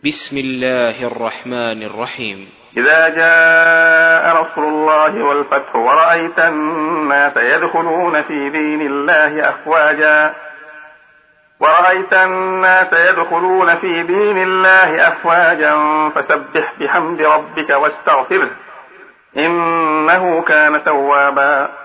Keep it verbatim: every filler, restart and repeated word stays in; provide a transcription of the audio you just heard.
بسم الله الرحمن الرحيم. إذا جاء نصر الله والفتح ورأيت الناس يدخلون في دين الله أفواجا ورأيت الناس يدخلون في دين الله أفواجا فسبح بحمد ربك واستغفره إنه كان توابا.